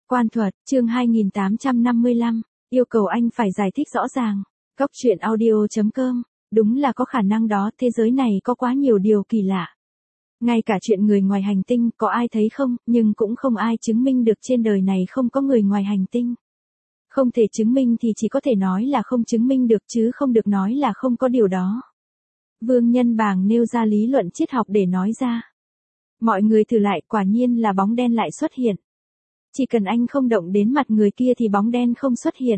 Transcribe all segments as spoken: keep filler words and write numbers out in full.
Quan thuật, chương hai nghìn tám trăm năm mươi lăm, yêu cầu anh phải giải thích rõ ràng. Cóc truyện audio chấm com, đúng là có khả năng đó, thế giới này có quá nhiều điều kỳ lạ. Ngay cả chuyện người ngoài hành tinh có ai thấy không, nhưng cũng không ai chứng minh được trên đời này không có người ngoài hành tinh. Không thể chứng minh thì chỉ có thể nói là không chứng minh được chứ không được nói là không có điều đó. Vương Nhân Bàng nêu ra lý luận triết học để nói ra. Mọi người thử lại, quả nhiên là bóng đen lại xuất hiện. Chỉ cần anh không động đến mặt người kia thì bóng đen không xuất hiện.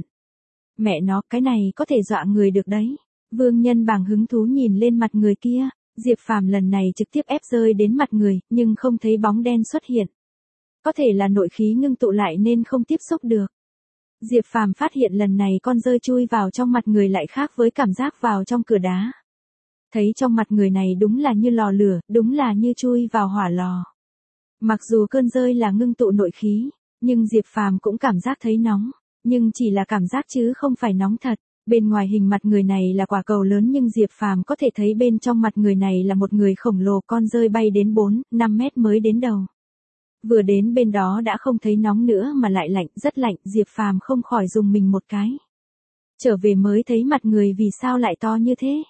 Mẹ nó, cái này có thể dọa người được đấy. Vương Nhân Bàng hứng thú nhìn lên mặt người kia, Diệp Phàm lần này trực tiếp ép rơi đến mặt người, nhưng không thấy bóng đen xuất hiện. Có thể là nội khí ngưng tụ lại nên không tiếp xúc được. Diệp Phàm phát hiện lần này con rơi chui vào trong mặt người lại khác với cảm giác vào trong cửa đá. Thấy trong mặt người này đúng là như lò lửa, đúng là như chui vào hỏa lò. Mặc dù cơn rơi là ngưng tụ nội khí, nhưng Diệp Phàm cũng cảm giác thấy nóng, nhưng chỉ là cảm giác chứ không phải nóng thật. Bên ngoài hình mặt người này là quả cầu lớn nhưng Diệp Phàm có thể thấy bên trong mặt người này là một người khổng lồ, con rơi bay đến bốn, năm mét mới đến đầu. Vừa đến bên đó đã không thấy nóng nữa mà lại lạnh, rất lạnh, Diệp Phàm không khỏi dùng mình một cái. Trở về mới thấy mặt người vì sao lại to như thế.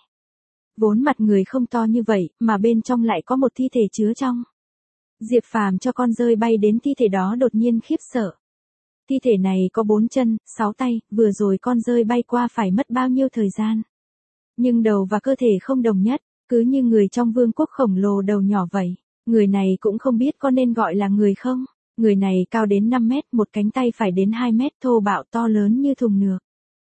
Vốn mặt người không to như vậy, mà bên trong lại có một thi thể chứa trong. Diệp Phàm cho con rơi bay đến thi thể đó đột nhiên khiếp sợ. Thi thể này có bốn chân, sáu tay, vừa rồi con rơi bay qua phải mất bao nhiêu thời gian. Nhưng đầu và cơ thể không đồng nhất, cứ như người trong vương quốc khổng lồ đầu nhỏ vậy. Người này cũng không biết có nên gọi là người không. Người này cao đến năm mét, một cánh tay phải đến hai mét, thô bạo to lớn như thùng nước.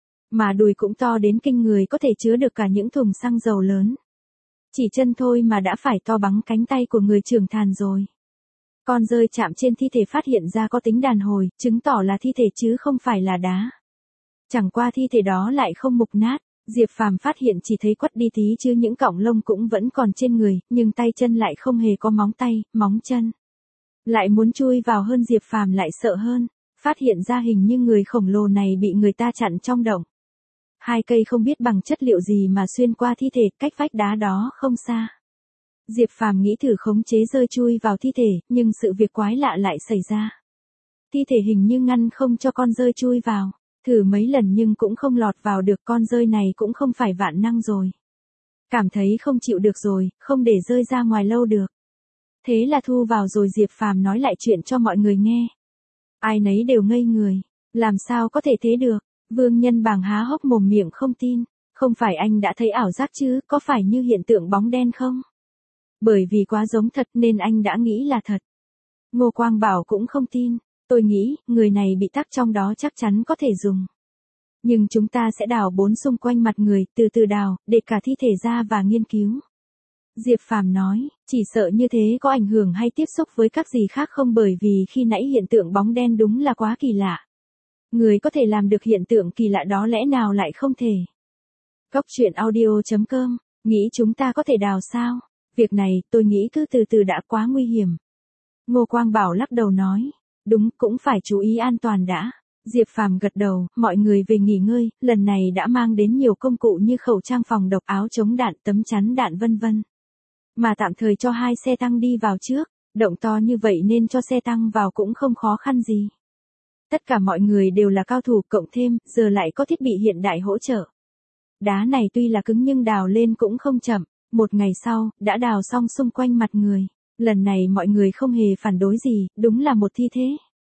Mà đùi cũng to đến kinh người, có thể chứa được cả những thùng xăng dầu lớn. Chỉ chân thôi mà đã phải to bằng cánh tay của người trưởng thành rồi. Con rơi chạm trên thi thể phát hiện ra có tính đàn hồi, chứng tỏ là thi thể chứ không phải là đá. Chẳng qua thi thể đó lại không mục nát, Diệp Phàm phát hiện chỉ thấy quắt đi tí chứ những cọng lông cũng vẫn còn trên người, nhưng tay chân lại không hề có móng tay, móng chân. Lại muốn chui vào hơn, Diệp Phàm lại sợ hơn, phát hiện ra hình như người khổng lồ này bị người ta chặn trong động. Hai cây không biết bằng chất liệu gì mà xuyên qua thi thể, cách vách đá đó không xa. Diệp Phàm nghĩ thử khống chế rơi chui vào thi thể, nhưng sự việc quái lạ lại xảy ra. Thi thể hình như ngăn không cho con rơi chui vào, thử mấy lần nhưng cũng không lọt vào được, con rơi này cũng không phải vạn năng rồi. Cảm thấy không chịu được rồi, không để rơi ra ngoài lâu được. Thế là thu vào rồi. Diệp Phàm nói lại chuyện cho mọi người nghe. Ai nấy đều ngây người, làm sao có thể thế được. Vương Nhân Bàng há hốc mồm miệng không tin, không phải anh đã thấy ảo giác chứ, có phải như hiện tượng bóng đen không? Bởi vì quá giống thật nên anh đã nghĩ là thật. Ngô Quang Bảo cũng không tin, tôi nghĩ, người này bị tắc trong đó chắc chắn có thể dùng. Nhưng chúng ta sẽ đào bốn xung quanh mặt người, từ từ đào, để cả thi thể ra và nghiên cứu. Diệp Phàm nói, chỉ sợ như thế có ảnh hưởng hay tiếp xúc với các gì khác không, bởi vì khi nãy hiện tượng bóng đen đúng là quá kỳ lạ. Người có thể làm được hiện tượng kỳ lạ đó lẽ nào lại không thể. Cóc truyện audio chấm com, nghĩ chúng ta có thể đào sao? Việc này, tôi nghĩ cứ từ từ đã quá nguy hiểm. Ngô Quang Bảo lắc đầu nói, đúng, cũng phải chú ý an toàn đã. Diệp Phàm gật đầu, mọi người về nghỉ ngơi, lần này đã mang đến nhiều công cụ như khẩu trang phòng độc, áo chống đạn, tấm chắn đạn vân vân. Mà tạm thời cho hai xe tăng đi vào trước, động to như vậy nên cho xe tăng vào cũng không khó khăn gì. Tất cả mọi người đều là cao thủ, cộng thêm, giờ lại có thiết bị hiện đại hỗ trợ. Đá này tuy là cứng nhưng đào lên cũng không chậm. Một ngày sau, đã đào xong xung quanh mặt người. Lần này mọi người không hề phản đối gì, đúng là một thi thể.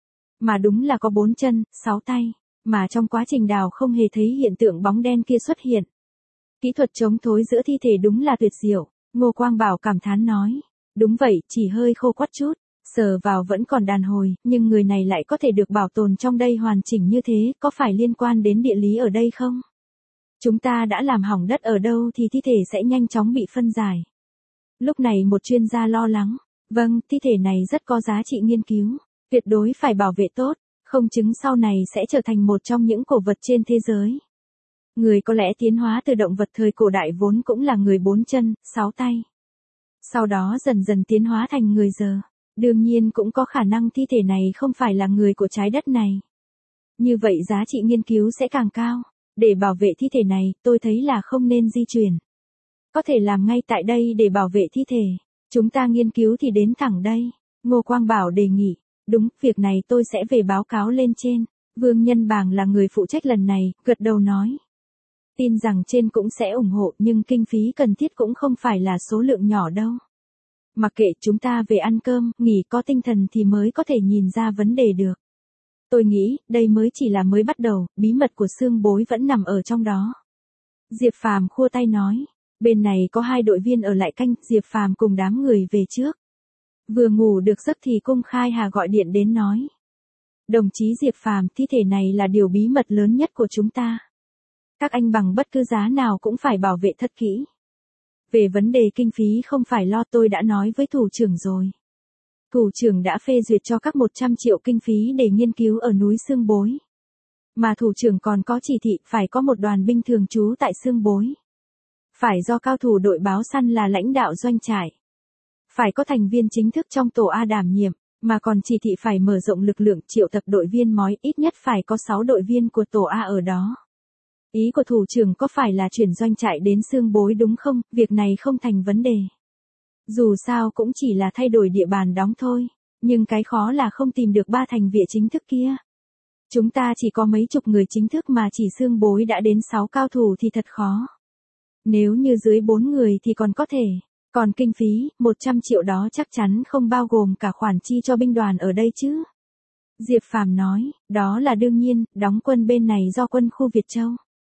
Mà đúng là có bốn chân, sáu tay. Mà trong quá trình đào không hề thấy hiện tượng bóng đen kia xuất hiện. Kỹ thuật chống thối giữa thi thể đúng là tuyệt diệu. Ngô Quang Bảo cảm thán nói. Đúng vậy, chỉ hơi khô quắt chút. Sờ vào vẫn còn đàn hồi, nhưng người này lại có thể được bảo tồn trong đây hoàn chỉnh như thế, có phải liên quan đến địa lý ở đây không? Chúng ta đã làm hỏng đất ở đâu thì thi thể sẽ nhanh chóng bị phân giải. Lúc này một chuyên gia lo lắng. Vâng, thi thể này rất có giá trị nghiên cứu. Tuyệt đối phải bảo vệ tốt, không chứng sau này sẽ trở thành một trong những cổ vật trên thế giới. Người có lẽ tiến hóa từ động vật thời cổ đại vốn cũng là người bốn chân, sáu tay. Sau đó dần dần tiến hóa thành người giờ. Đương nhiên cũng có khả năng thi thể này không phải là người của trái đất này. Như vậy giá trị nghiên cứu sẽ càng cao. Để bảo vệ thi thể này, tôi thấy là không nên di chuyển. Có thể làm ngay tại đây để bảo vệ thi thể. Chúng ta nghiên cứu thì đến thẳng đây. Ngô Quang Bảo đề nghị. Đúng, việc này tôi sẽ về báo cáo lên trên. Vương Nhân Bàng là người phụ trách lần này, gật đầu nói. Tin rằng trên cũng sẽ ủng hộ nhưng kinh phí cần thiết cũng không phải là số lượng nhỏ đâu. Mặc kệ, chúng ta về ăn cơm, nghỉ có tinh thần thì mới có thể nhìn ra vấn đề được. Tôi nghĩ, đây mới chỉ là mới bắt đầu, bí mật của xương bối vẫn nằm ở trong đó. Diệp Phàm khua tay nói, bên này có hai đội viên ở lại canh, Diệp Phàm cùng đám người về trước. Vừa ngủ được giấc thì Cung Khai Hà gọi điện đến nói. Đồng chí Diệp Phàm, thi thể này là điều bí mật lớn nhất của chúng ta. Các anh bằng bất cứ giá nào cũng phải bảo vệ thật kỹ. Về vấn đề kinh phí không phải lo, tôi đã nói với thủ trưởng rồi. Thủ trưởng đã phê duyệt cho các một trăm triệu kinh phí để nghiên cứu ở núi Xương Bối. Mà thủ trưởng còn có chỉ thị phải có một đoàn binh thường trú tại Xương Bối. Phải do cao thủ đội báo săn là lãnh đạo doanh trại. Phải có thành viên chính thức trong tổ A đảm nhiệm, mà còn chỉ thị phải mở rộng lực lượng triệu tập đội viên mói, ít nhất phải có sáu đội viên của tổ A ở đó. Ý của thủ trưởng có phải là chuyển doanh trại đến Xương Bối đúng không? Việc này không thành vấn đề. Dù sao cũng chỉ là thay đổi địa bàn đóng thôi, nhưng cái khó là không tìm được ba thành vệ chính thức kia. Chúng ta chỉ có mấy chục người chính thức mà chỉ Xương Bối đã đến sáu cao thủ thì thật khó. Nếu như dưới bốn người thì còn có thể, còn kinh phí, một trăm triệu đó chắc chắn không bao gồm cả khoản chi cho binh đoàn ở đây chứ. Diệp Phàm nói, đó là đương nhiên, đóng quân bên này do quân khu Việt Châu.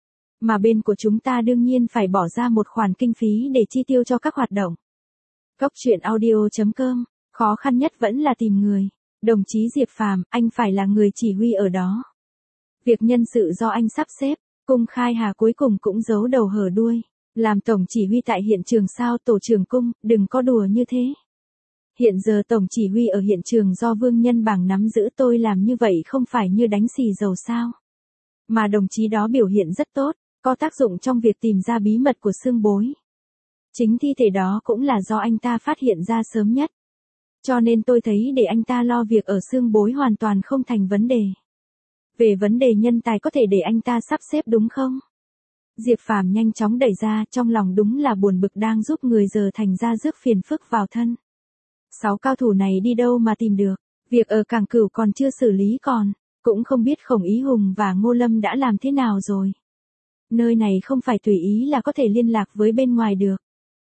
Mà bên của chúng ta đương nhiên phải bỏ ra một khoản kinh phí để chi tiêu cho các hoạt động. Cốc truyện audio chấm com, khó khăn nhất vẫn là tìm người. Đồng chí Diệp Phàm, anh phải là người chỉ huy ở đó. Việc nhân sự do anh sắp xếp, Cung Khai Hà cuối cùng cũng giấu đầu hở đuôi. Làm tổng chỉ huy tại hiện trường sao tổ trưởng Cung, đừng có đùa như thế. Hiện giờ tổng chỉ huy ở hiện trường do Vương Nhân Bàng nắm giữ, tôi làm như vậy không phải như đánh xì dầu sao. Mà đồng chí đó biểu hiện rất tốt, có tác dụng trong việc tìm ra bí mật của Xương Bối. Chính thi thể đó cũng là do anh ta phát hiện ra sớm nhất. Cho nên tôi thấy để anh ta lo việc ở Xương Bối hoàn toàn không thành vấn đề. Về vấn đề nhân tài có thể để anh ta sắp xếp đúng không? Diệp Phàm nhanh chóng đẩy ra, trong lòng đúng là buồn bực đang giúp người giờ thành ra rước phiền phức vào thân. Sáu cao thủ này đi đâu mà tìm được, việc ở Cảng Cửu còn chưa xử lý còn, cũng không biết Khổng Ý Hùng và Ngô Lâm đã làm thế nào rồi. Nơi này không phải tùy ý là có thể liên lạc với bên ngoài được.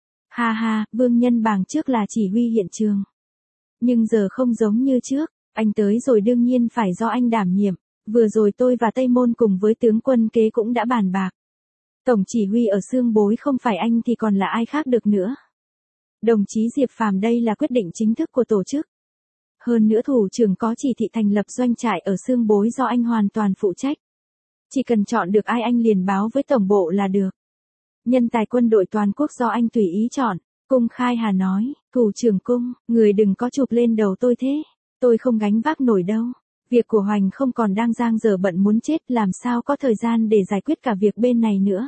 Ha ha, Vương Nhân Bàng trước là chỉ huy hiện trường. Nhưng giờ không giống như trước, anh tới rồi đương nhiên phải do anh đảm nhiệm, vừa rồi tôi và Tây Môn cùng với tướng quân kế cũng đã bàn bạc. Tổng chỉ huy ở Xương Bối không phải anh thì còn là ai khác được nữa. Đồng chí Diệp Phàm, đây là quyết định chính thức của tổ chức. Hơn nữa thủ trưởng có chỉ thị thành lập doanh trại ở Xương Bối do anh hoàn toàn phụ trách. Chỉ cần chọn được ai anh liền báo với tổng bộ là được. Nhân tài quân đội toàn quốc do anh tùy ý chọn, Cung Khai Hà nói, thủ trưởng Cung, người đừng có chụp lên đầu tôi thế, tôi không gánh vác nổi đâu. Việc của Hoành không còn đang giang dở bận muốn chết, làm sao có thời gian để giải quyết cả việc bên này nữa.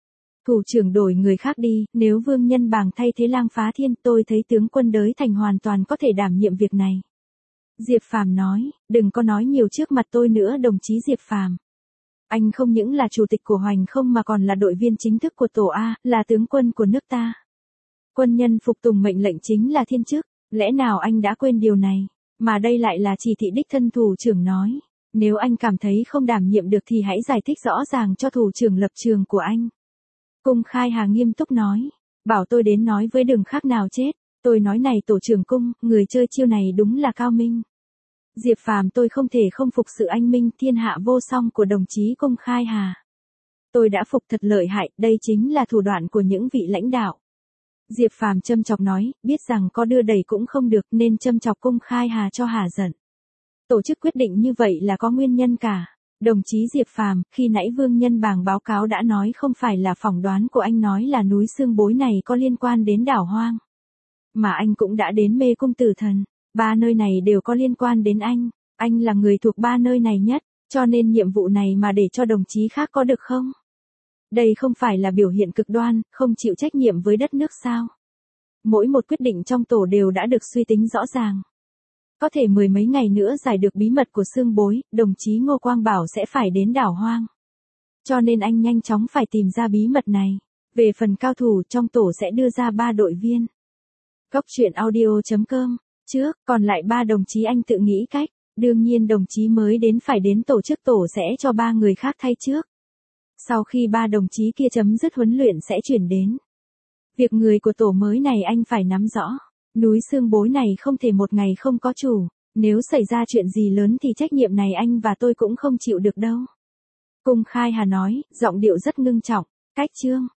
Thủ trưởng đổi người khác đi, nếu Vương Nhân Bàng thay thế Lang Phá Thiên, tôi thấy tướng quân Đới Thành hoàn toàn có thể đảm nhiệm việc này. Diệp Phàm nói, đừng có nói nhiều trước mặt tôi nữa đồng chí Diệp Phàm. Anh không những là chủ tịch của Hoành không mà còn là đội viên chính thức của tổ A, là tướng quân của nước ta. Quân nhân phục tùng mệnh lệnh chính là thiên chức, lẽ nào anh đã quên điều này, mà đây lại là chỉ thị đích thân thủ trưởng nói. Nếu anh cảm thấy không đảm nhiệm được thì hãy giải thích rõ ràng cho thủ trưởng lập trường của anh. Cung Khai Hà nghiêm túc nói, bảo tôi đến nói với đừng khác nào chết, tôi nói này tổ trưởng Cung, người chơi chiêu này đúng là cao minh. Diệp Phàm, tôi không thể không phục sự anh minh thiên hạ vô song của đồng chí Cung Khai Hà. Tôi đã phục thật lợi hại, đây chính là thủ đoạn của những vị lãnh đạo. Diệp Phàm châm chọc nói, biết rằng có đưa đẩy cũng không được nên châm chọc Cung Khai Hà cho hà giận. Tổ chức quyết định như vậy là có nguyên nhân cả. Đồng chí Diệp Phàm, khi nãy Vương Nhân Bàng báo cáo đã nói không phải là phỏng đoán của anh nói là núi Xương Bối này có liên quan đến đảo hoang. Mà anh cũng đã đến Mê Cung Tử Thần, ba nơi này đều có liên quan đến anh, anh là người thuộc ba nơi này nhất, cho nên nhiệm vụ này mà để cho đồng chí khác có được không? Đây không phải là biểu hiện cực đoan, không chịu trách nhiệm với đất nước sao? Mỗi một quyết định trong tổ đều đã được suy tính rõ ràng. Có thể mười mấy ngày nữa giải được bí mật của Xương Bối, đồng chí Ngô Quang Bảo sẽ phải đến đảo hoang. Cho nên anh nhanh chóng phải tìm ra bí mật này. Về phần cao thủ trong tổ sẽ đưa ra ba đội viên. Cốc truyện audio chấm com trước, còn lại ba đồng chí anh tự nghĩ cách. Đương nhiên đồng chí mới đến phải đến tổ chức tổ sẽ cho ba người khác thay trước. Sau khi ba đồng chí kia chấm dứt huấn luyện sẽ chuyển đến. Việc người của tổ mới này anh phải nắm rõ. Núi xương bối này không thể một ngày không có chủ. Nếu xảy ra chuyện gì lớn thì trách nhiệm này anh và tôi cũng không chịu được đâu. Cung Khai Hà nói, giọng điệu rất ngưng trọng. Cách Trương